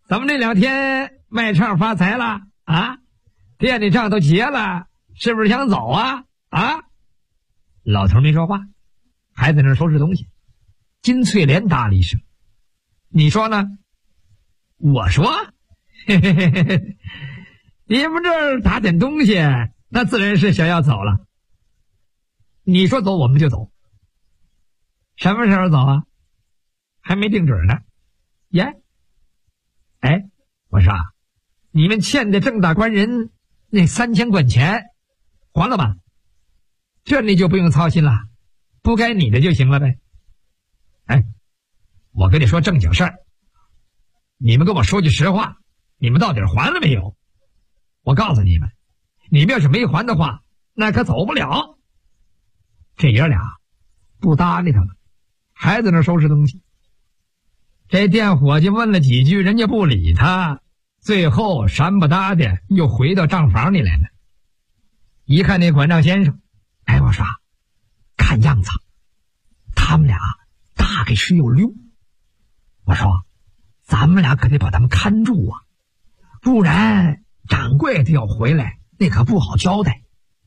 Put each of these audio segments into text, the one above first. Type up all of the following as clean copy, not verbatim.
怎么这2天卖唱发财了啊？店里账都结了，是不是想走啊？啊？老头没说话，还在那收拾东西。金翠莲答了一声：“你说呢？”我说：“嘿嘿嘿嘿，你们这儿打点东西，那自然是想要走了。你说走我们就走。什么时候走啊？还没定准呢。耶，哎，我说啊，你们欠的郑大官人那3000块钱还了吧？这你就不用操心了，不该你的就行了呗。哎，我跟你说正经事儿，你们跟我说句实话，你们到底还了没有？我告诉你们，你们要是没还的话，那可走不了。”这爷俩不搭理他了，还在那收拾东西。这店伙计问了几句，人家不理他，最后山不搭的又回到账房里来了。一看那管账先生，哎，我说看样子他们俩大概是有溜。我说咱们俩可得把他们看住啊，不然掌柜的要回来，那可不好交代。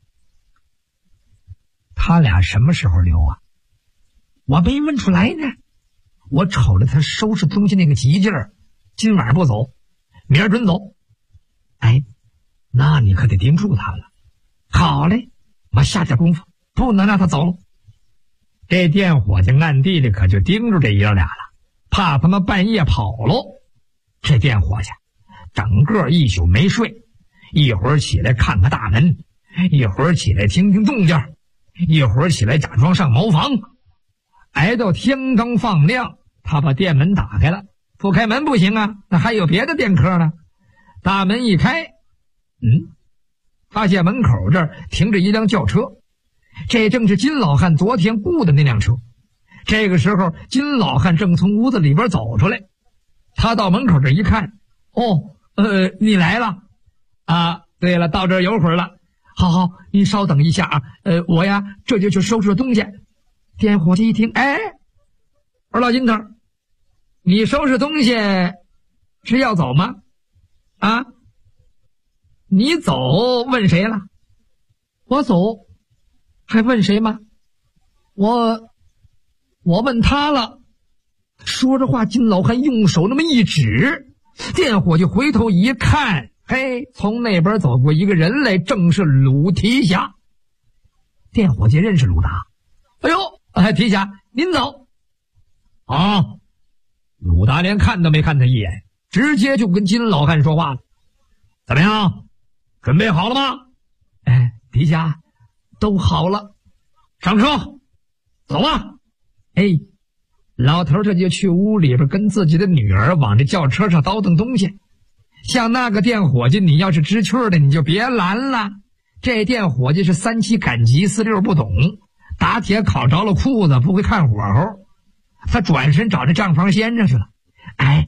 他俩什么时候溜啊？我没问出来呢。我瞅着他收拾东西那个急劲儿，今晚不走，明儿准走。哎，那你可得盯住他了。好嘞，我下点功夫，不能让他走了。这店伙计暗地里可就盯住这爷俩了，怕他们半夜跑喽。这店伙计整个一宿没睡，一会儿起来看看大门，一会儿起来听听动静，一会儿起来假装上茅房。挨到天刚放亮，他把店门打开了。不开门不行啊，那还有别的店客呢。大门一开，发现门口这儿停着一辆轿车，这正是金老汉昨天雇的那辆车。这个时候金老汉正从屋子里边走出来，他到门口这一看，你来了啊？对了，到这儿有会儿了。好，你稍等一下啊，我呀这就去收拾东西。店伙计一听，哎，我说老金头，你收拾东西是要走吗？啊，你走问谁了？我走还问谁吗？我问他了。说着话，金老汉用手那么一指，店伙计回头一看，嘿，从那边走过一个人来，正是鲁提辖。店伙计认识鲁达。哎呦，提辖，您走。啊，鲁达连看都没看他一眼，直接就跟金老汉说话了。怎么样，准备好了吗？哎，提辖，都好了。上车，走吧。哎，老头这就去屋里边跟自己的女儿往这轿车上倒腾东西。像那个店伙计，你要是知趣的，你就别拦了。这店伙计是3七赶集4六不懂，打铁烤着了裤子，不会看火候。他转身找这账房先生去了。哎，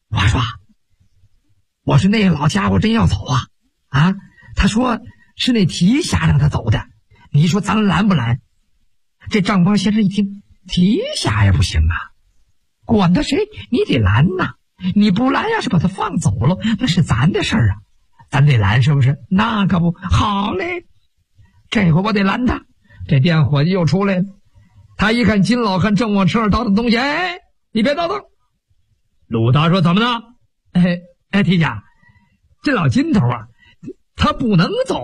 我说那老家伙真要走啊？他说是那提辖让他走的，你说咱拦不拦？这账房先生一听，提辖也不行啊，管他谁，你得拦呐。你不拦，要是把他放走了，那是咱的事儿啊，咱得拦，是不是？那可不好嘞，这回我得拦他。这店伙计又出来了，他一看金老汉正往车上倒腾东西，哎，你别倒腾。鲁达说怎么了？哎，提辖，这老金头啊，他不能走。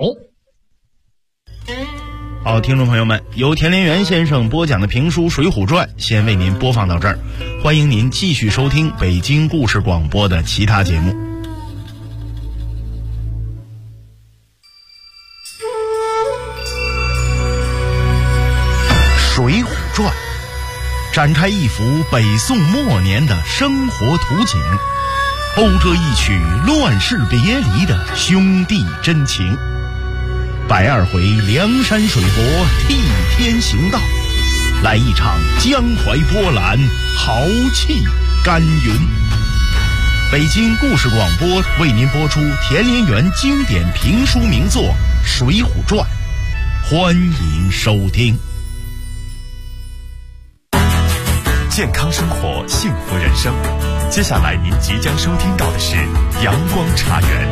好，听众朋友们，由田连元先生播讲的评书《水浒传》先为您播放到这儿，欢迎您继续收听北京故事广播的其他节目。《水浒传》展开一幅北宋末年的生活图景，讴歌一曲乱世别离的兄弟真情。120回梁山水泊替天行道，来一场江淮波澜，豪气干云。北京故事广播为您播出田连元经典评书名作《水浒传》，欢迎收听。 健康生活，幸福人生。 接下来您即将收听到的是阳光茶园。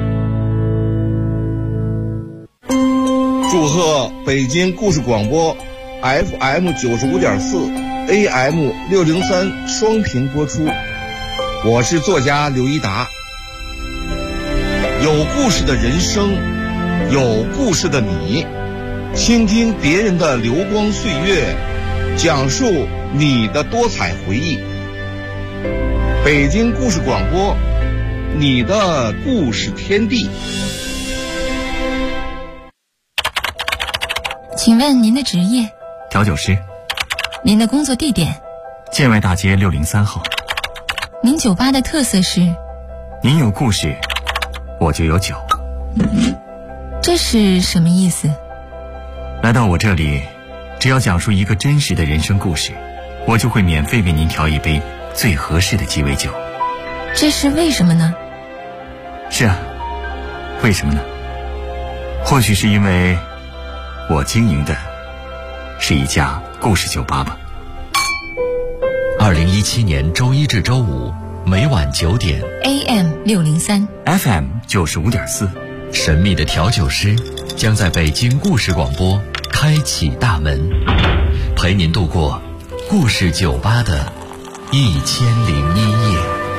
祝贺北京故事广播 FM 95.4 AM 603双频播出。我是作家刘一达。有故事的人生，有故事的你，倾听别人的流光岁月，讲述你的多彩回忆。北京故事广播，你的故事天地。 请问您的职业？ 调酒师。 您的工作地点？ 建外大街603号。 您酒吧的特色是？ 您有故事，我就有酒。 这是什么意思？ 来到我这里，只要讲述一个真实的人生故事，我就会免费为您调一杯最合适的鸡尾酒。 这是为什么呢？ 是啊，为什么呢？或许是因为我经营的是一家故事酒吧吧。 2017年周一至周五每晚9点 AM 603 FM 95.4， 神秘的调酒师将在北京故事广播开启大门，陪您度过故事酒吧的1001夜。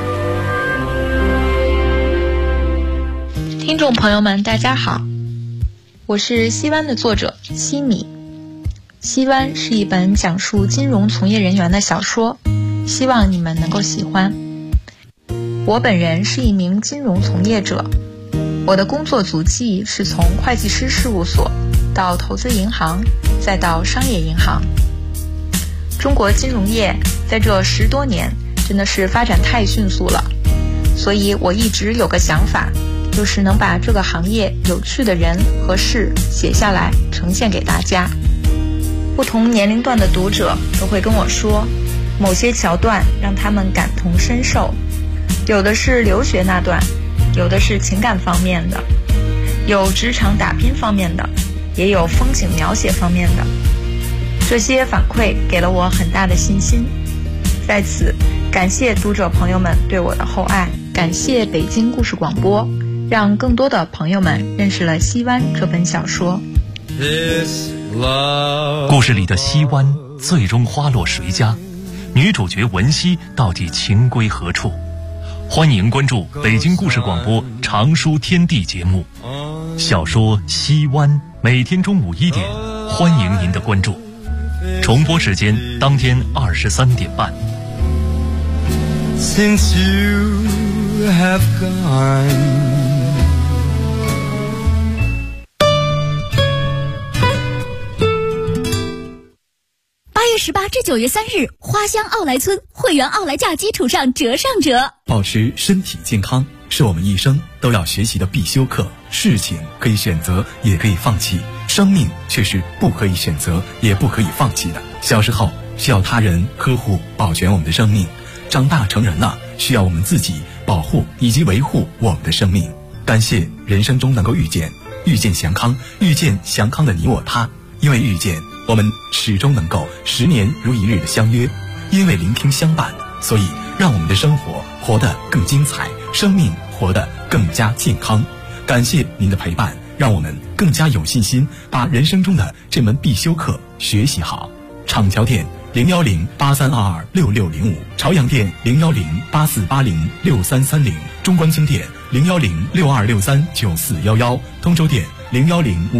听众朋友们大家好，我是西湾的作者西米。西湾是一本讲述金融从业人员的小说，希望你们能够喜欢。我本人是一名金融从业者，我的工作足迹是从会计师事务所到投资银行，再到商业银行。中国金融业在这10多年真的是发展太迅速了，所以我一直有个想法，就是能把这个行业有趣的人和事写下来呈现给大家。不同年龄段的读者都会跟我说，某些桥段让他们感同身受，有的是留学那段，有的是情感方面的，有职场打拼方面的，也有风景描写方面的。这些反馈给了我很大的信心，在此感谢读者朋友们对我的厚爱，感谢北京故事广播，让更多的朋友们认识了西湾这本小说。 故事里的西湾最终花落谁家？女主角文熙到底情归何处？欢迎关注北京故事广播长书天地节目小说《西湾》，每天中午1点，欢迎您的关注。重播时间当天23点半。 Since you have gone, 8月18至9月3日，花乡奥莱村会员奥莱价基础上折上折。 保持身体健康是我们一生都要学习的必修课。事情可以选择，也可以放弃，生命却是不可以选择，也不可以放弃的。小时候需要他人呵护保全我们的生命，长大成人了需要我们自己保护以及维护我们的生命。感谢人生中能够遇见祥康，遇见祥康的你我他。因为遇见，我们始终能够10年如一日的相约；因为聆听相伴，所以让我们的生活活得更精彩，生命活得更加健康。感谢您的陪伴，让我们更加有信心把人生中的这门必修课学习好。厂桥店01083226605，朝阳店01084806330，中关村店01062639411，通州店010